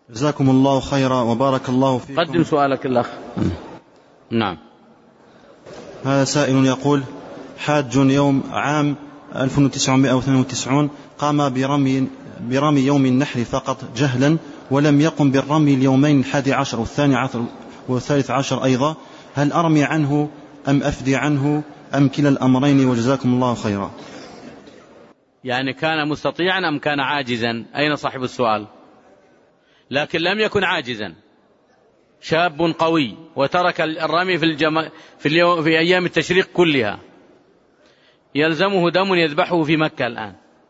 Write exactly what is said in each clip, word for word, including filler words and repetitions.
جزاكم الله خيرا وبارك الله فيكم. قدم سؤالك الأخ. نعم. هذا سائل يقول: حاج يوم عام ألف وتسعمائة واثنين وتسعين قام برمي, برمي يوم النحر فقط جهلا، ولم يقم بالرمي اليومين الحادي عشر والثاني عشر والثالث عشر أيضا، هل أرمي عنه أم أفدي عنه أم كلا الأمرين؟ وجزاكم الله خيرا. يعني كان مستطيعا أم كان عاجزا؟ أين صاحب السؤال؟ لكن لم يكن عاجزا، شاب قوي وترك الرمي في, الجم... في, اليوم... في أيام التشريق كلها، يلزمه دم يذبحه في مكة الآن.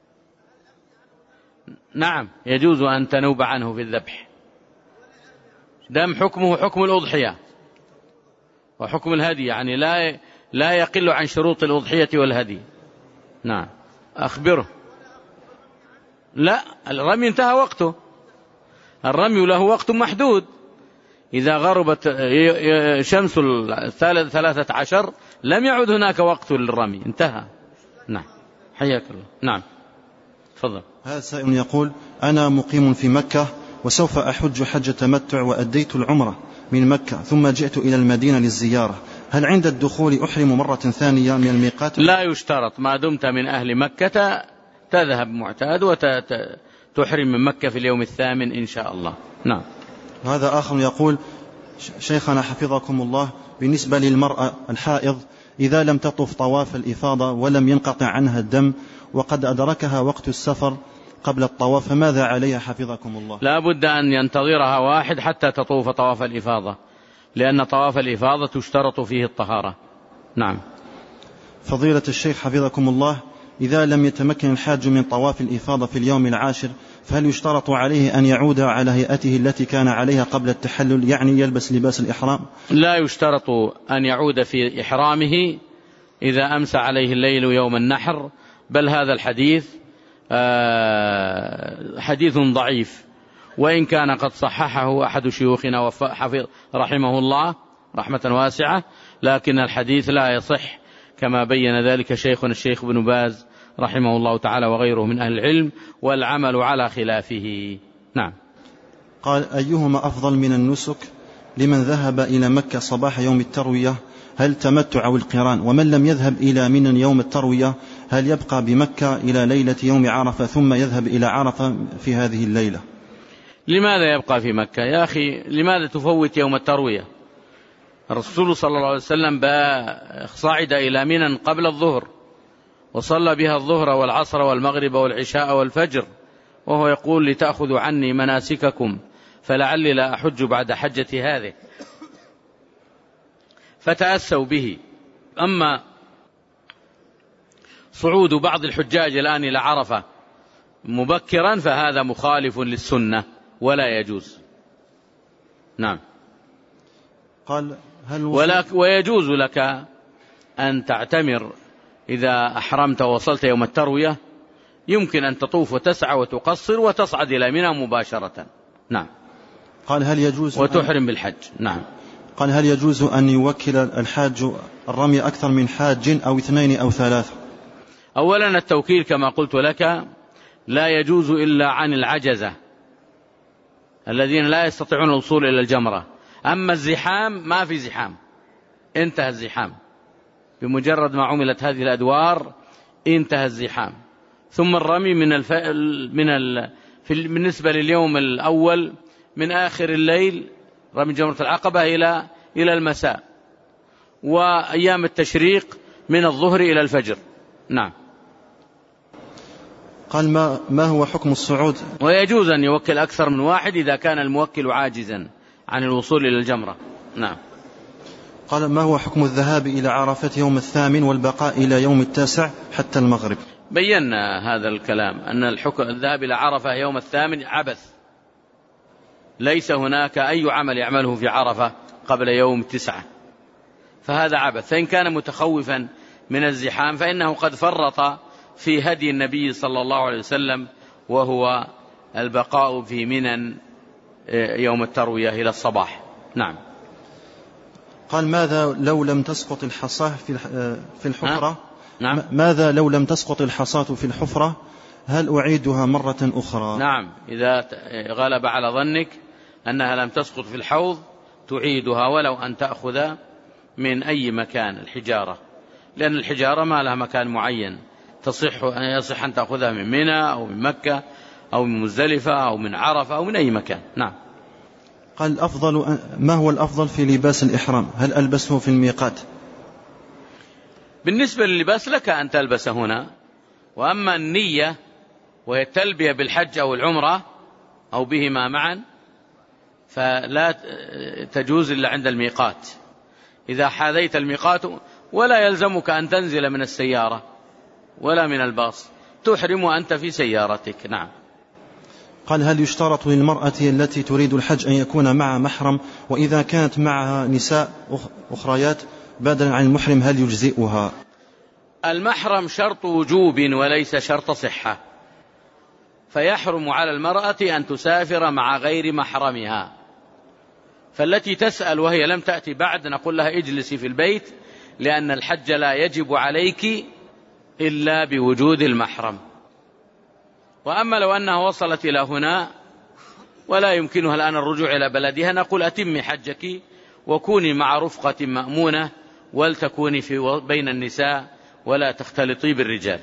نعم يجوز أن تنوب عنه في الذبح، دم حكمه حكم الأضحية وحكم الهدي، يعني لا لا يقل عن شروط الأضحية والهدي. نعم. أخبره. لا، الرمي انتهى وقته، الرمي له وقت محدود، إذا غربت شمس الثالثة عشر لم يعد هناك وقت للرمي، انتهى. نعم. حياك الله. نعم تفضل. هذا سائل يقول: أنا مقيم في مكة وسوف أحج حج تمتع وأديت العمرة من مكة، ثم جئت إلى المدينة للزيارة، هل عند الدخول أحرم مرة ثانية من الميقات؟ لا يشترط، ما دمت من أهل مكة تذهب معتاد وتحرم من مكة في اليوم الثامن إن شاء الله. نعم. هذا آخر يقول: شيخنا حفظكم الله، بالنسبة للمرأة الحائض إذا لم تطف طواف الإفاضة ولم ينقطع عنها الدم وقد أدركها وقت السفر قبل الطواف، فماذا عليها حفظكم الله؟ لا بد أن ينتظرها واحد حتى تطوف طواف الإفاضة، لأن طواف الإفاضة تشترط فيه الطهارة. نعم. فضيلة الشيخ حفظكم الله، إذا لم يتمكن الحاج من طواف الإفاضة في اليوم العاشر، فهل يشترط عليه أن يعود على هيئته التي كان عليها قبل التحلل، يعني يلبس لباس الإحرام؟ لا يشترط أن يعود في إحرامه إذا أمسى عليه الليل يوم النحر، بل هذا الحديث حديث ضعيف، وإن كان قد صححه أحد شيوخنا وحفظ رحمه الله رحمة واسعة، لكن الحديث لا يصح كما بين ذلك شيخنا الشيخ بن باز رحمه الله تعالى وغيره من أهل العلم، والعمل على خلافه. نعم. قال: أيهما أفضل من النسك لمن ذهب إلى مكة صباح يوم التروية، هل تمتع أو القران؟ ومن لم يذهب إلى منى يوم التروية هل يبقى بمكة إلى ليلة يوم عرفة ثم يذهب إلى عرفة في هذه الليلة؟ لماذا يبقى في مكة يا أخي؟ لماذا تفوت يوم التروية؟ الرسول صلى الله عليه وسلم صعد إلى منى قبل الظهر وصلى بها الظهر والعصر والمغرب والعشاء والفجر، وهو يقول: لتأخذوا عني مناسككم فلعلي لا أحج بعد حجتي هذه، فتأسوا به. أما صعود بعض الحجاج الآن إلى عرفة مبكرا فهذا مخالف للسنة ولا يجوز. نعم. قال: هل ولك ويجوز لك أن تعتمر إذا أحرمت ووصلت يوم التروية، يمكن أن تطوف وتسعى وتقصر وتصعد إلى منى مباشرة. نعم. قال: هل يجوز وتحرم بالحج. نعم. قال: هل يجوز أن يوكل الحاج الرمي أكثر من حاج أو اثنين أو ثلاثة؟ أولا التوكيل كما قلت لك لا يجوز إلا عن العجزة الذين لا يستطيعون الوصول إلى الجمرة. أما الزحام ما في زحام، انتهى الزحام بمجرد ما عملت هذه الأدوار، انتهى الزحام. ثم الرمي من الف... من ال... في... بالنسبة لليوم الأول من آخر الليل رمي جمرة العقبة إلى إلى المساء، وأيام التشريق من الظهر إلى الفجر. نعم. قال: ما, ما هو حكم الصعود؟ ويجوز أن يوكل أكثر من واحد إذا كان الموكل عاجزا عن الوصول إلى الجمرة. نعم. قال: ما هو حكم الذهاب إلى عرفة يوم الثامن والبقاء إلى يوم التاسع حتى المغرب؟ بينا هذا الكلام أن الحكم الذهاب إلى عرفة يوم الثامن عبث، ليس هناك أي عمل يعمله في عرفة قبل يوم تسعة، فهذا عبث. فإن كان متخوفا من الزحام فإنه قد فرط في هدي النبي صلى الله عليه وسلم، وهو البقاء في منى يوم التروية إلى الصباح. نعم. قال: ماذا لو لم تسقط الحصاة في الحفرة؟ نعم. ماذا لو لم تسقط الحصاة في الحفرة؟ هل أعيدها مرة أخرى؟ نعم، إذا غلب على ظنك أنها لم تسقط في الحوض تعيدها ولو أن تأخذ من أي مكان الحجارة، لأن الحجارة ما لها مكان معين، تصح أن يصح أن تأخذها من منى أو من مكة أو من مزدلفة أو من عرفة أو من أي مكان. نعم. قال الأفضل، ما هو الأفضل في لباس الإحرام؟ هل ألبسه في الميقات؟ بالنسبة لللباس لك أن تلبس هنا، وأما النية وهي التلبية بالحج أو العمرة أو بهما معا فلا تجوز إلا عند الميقات، إذا حاذيت الميقات، ولا يلزمك أن تنزل من السيارة ولا من الباص، تحرم وأنت في سيارتك. نعم. قال هل يشترط للمرأة التي تريد الحج أن يكون معها محرم، وإذا كانت معها نساء أخريات بدلا عن المحرم هل يجزئها؟ المحرم شرط وجوب وليس شرط صحة، فيحرم على المرأة أن تسافر مع غير محرمها. فالتي تسأل وهي لم تأتي بعد نقول لها اجلسي في البيت، لأن الحج لا يجب عليك إلا بوجود المحرم. وأما لو أنها وصلت إلى هنا ولا يمكنها الآن الرجوع إلى بلدها، نقول أتمي حجك وكوني مع رفقة مأمونة ولتكوني في بين النساء ولا تختلطي بالرجال،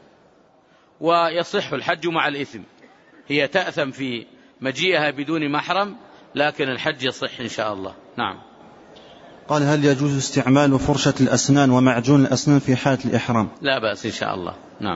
ويصح الحج مع الإثم. هي تأثم في مجيئها بدون محرم، لكن الحج يصح إن شاء الله. نعم. قال هل يجوز استعمال فرشة الأسنان ومعجون الأسنان في حالة الإحرام؟ لا بأس إن شاء الله. نعم.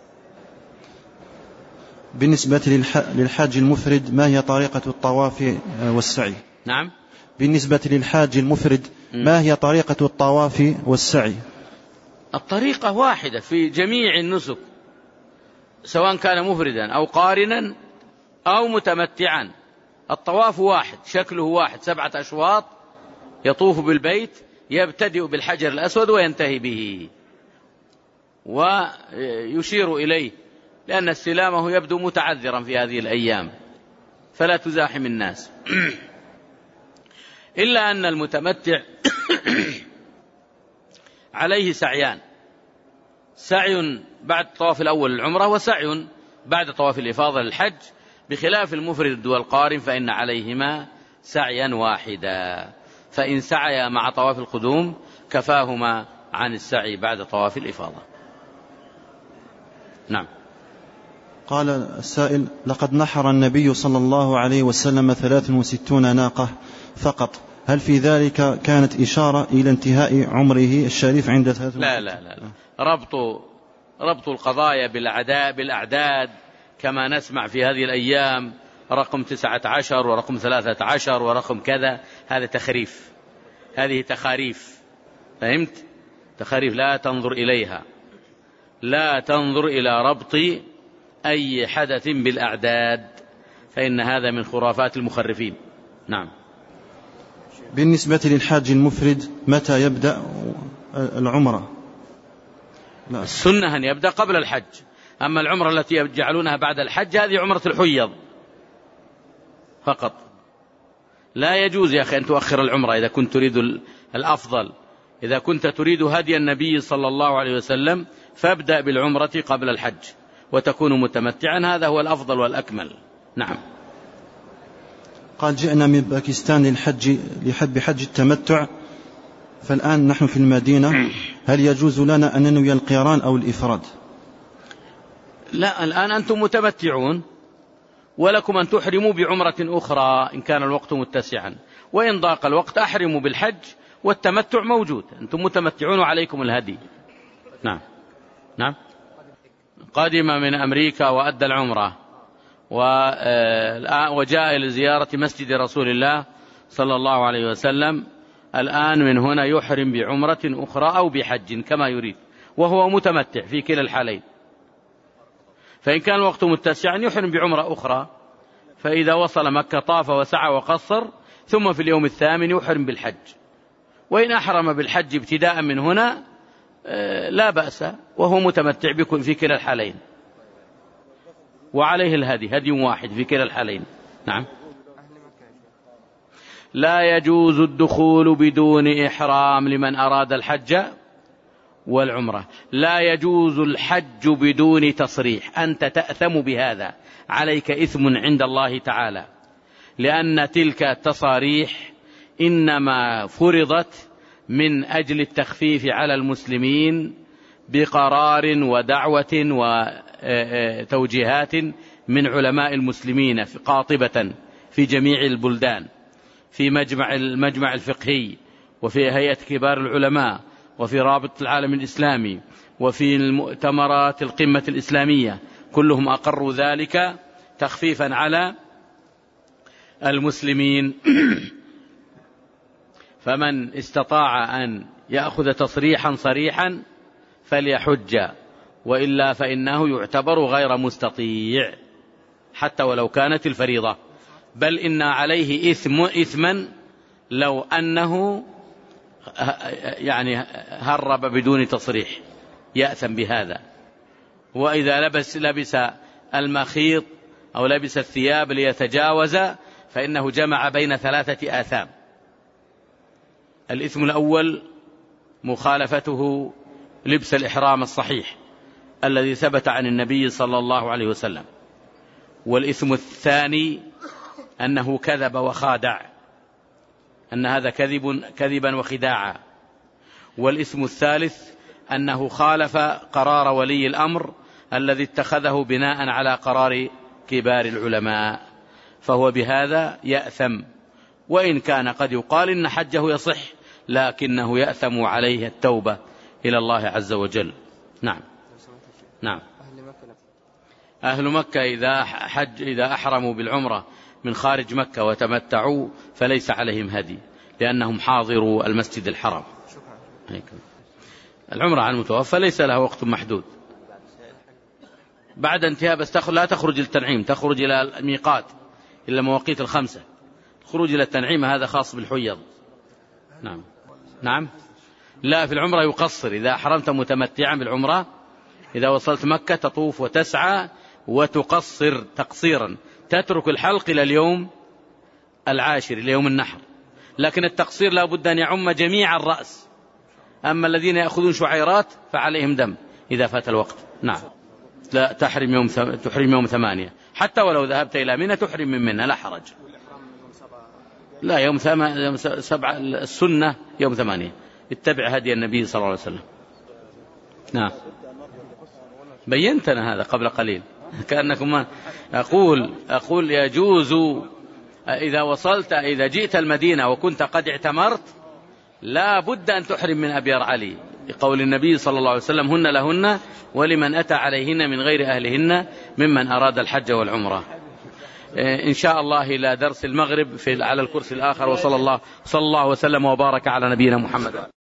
بالنسبة للحاج المفرد ما هي طريقة الطواف والسعي؟ نعم. بالنسبة للحاج المفرد ما هي طريقة الطواف والسعي؟ الطريقة واحدة في جميع النسك، سواء كان مفردا أو قارنا أو متمتعا، الطواف واحد، شكله واحد، سبعة أشواط، يطوف بالبيت، يبتدئ بالحجر الأسود وينتهي به ويشير إليه، لأن استلامه يبدو متعذرا في هذه الأيام فلا تزاحم الناس. إلا أن المتمتع عليه سعيان، سعي بعد الطواف الأول العمرة وسعي بعد طواف الإفاضة للحج، بخلاف المفرد والقارن فإن عليهما سعيا واحدا، فإن سعيا مع طواف القدوم كفاهما عن السعي بعد طواف الإفاضة. نعم. قال السائل لقد نحر النبي صلى الله عليه وسلم ثلاث وستون ناقة فقط، هل في ذلك كانت إشارة إلى انتهاء عمره الشريف عند ثلاث؟ لا لا لا, لا. ربط ربط القضايا بالأعداد, بالأعداد كما نسمع في هذه الأيام، رقم تسعة عشر ورقم ثلاثة عشر ورقم كذا، هذا تخريف، هذه تخاريف، فهمت؟ تخاريف لا تنظر إليها، لا تنظر إلى ربط أي حدث بالأعداد، فإن هذا من خرافات المخرفين. نعم. بالنسبة للحاج المفرد متى يبدأ العمرة؟ لا. السنة أن يبدأ قبل الحج، أما العمرة التي يجعلونها بعد الحج هذه عمرة الحيض فقط، لا يجوز يا أخي أن تؤخر العمرة إذا كنت تريد الأفضل، إذا كنت تريد هدي النبي صلى الله عليه وسلم فابدأ بالعمرة قبل الحج وتكون متمتعا، هذا هو الأفضل والأكمل. نعم. قال جئنا من باكستان للحج لحب حج التمتع، فالآن نحن في المدينة، هل يجوز لنا أن ننوي القيران أو الإفراد؟ لا، الآن أنتم متمتعون ولكم أن تحرموا بعمرة أخرى إن كان الوقت متسعا، وإن ضاق الوقت أحرموا بالحج والتمتع موجود، أنتم متمتعون وعليكم الهدي. نعم. نعم. قادم من أمريكا وأدى العمرة وجاء لزيارة مسجد رسول الله صلى الله عليه وسلم، الآن من هنا يحرم بعمرة أخرى أو بحج كما يريد، وهو متمتع في كلا الحالين. فإن كان الوقت متسعا يحرم بعمرة أخرى، فإذا وصل مكة طاف وسعى وقصر، ثم في اليوم الثامن يحرم بالحج. وإن أحرم بالحج ابتداء من هنا لا بأس، وهو متمتع بكل في كلا الحالين، وعليه الهدي، هدي واحد في كلا الحالين. نعم. لا يجوز الدخول بدون إحرام لمن أراد الحج والعمرة. لا يجوز الحج بدون تصريح، أنت تأثم بهذا، عليك إثم عند الله تعالى، لأن تلك التصاريح إنما فرضت من أجل التخفيف على المسلمين بقرار ودعوة وتوجيهات من علماء المسلمين قاطبة في جميع البلدان، في مجمع المجمع الفقهي، وفي هيئة كبار العلماء، وفي رابطة العالم الإسلامي، وفي المؤتمرات القمة الإسلامية، كلهم أقروا ذلك تخفيفا على المسلمين. فمن استطاع أن يأخذ تصريحا صريحا فليحج، وإلا فإنه يعتبر غير مستطيع حتى ولو كانت الفريضة، بل إن عليه إثم إثما لو أنه يعني هرب بدون تصريح، يأثم بهذا. وإذا لبس لبس المخيط أو لبس الثياب ليتجاوز فإنه جمع بين ثلاثة آثام. الإثم الأول مخالفته لبس الإحرام الصحيح الذي ثبت عن النبي صلى الله عليه وسلم، والإثم الثاني أنه كذب وخادع، أن هذا كذب كذبا وخداعا، والإثم الثالث أنه خالف قرار ولي الأمر الذي اتخذه بناء على قرار كبار العلماء، فهو بهذا يأثم، وإن كان قد يقال إن حجه يصح، لكنه يأثم عليه التوبة إلى الله عز وجل. نعم نعم. أهل مكة إذا حج إذا أحرموا بالعمرة من خارج مكة وتمتعوا فليس عليهم هدي، لأنهم حاضروا المسجد الحرام. العمرة على المتوفى ليس لها وقت محدود، بعد انتهاء بس لا تخرج للتنعيم، تخرج إلى الميقات إلى المواقيت الخمسة. الخروج إلى التنعيم هذا خاص بالحيض. نعم نعم. لا، في العمرة يقصر. إذا أحرمت متمتعا بالعمرة إذا وصلت مكة تطوف وتسعى وتقصر تقصيرا، تترك الحلق إلى اليوم العاشر إلى يوم النحر، لكن التقصير لا بد أن يعم جميع الرأس. أما الذين يأخذون شعيرات فعليهم دم إذا فات الوقت. نعم. لا تحرم يوم تحرم يوم ثمانية، حتى ولو ذهبت إلى منى تحرم من منى لا حرج. لا، يوم ثم... سبعة السنة يوم ثمانية، اتبع هدي النبي صلى الله عليه وسلم. نعم، بينتنا هذا قبل قليل كأنكم ما أقول أقول يجوز إذا وصلت إذا جئت المدينة وكنت قد اعتمرت لا بد أن تحرم من أبيار علي، لقول النبي صلى الله عليه وسلم: هن لهن ولمن أتى عليهن من غير أهلهن ممن أراد الحج والعمرة. إن شاء الله إلى درس المغرب في على الكرسي الآخر. وصلى الله صلى الله وسلم وبارك على نبينا محمد.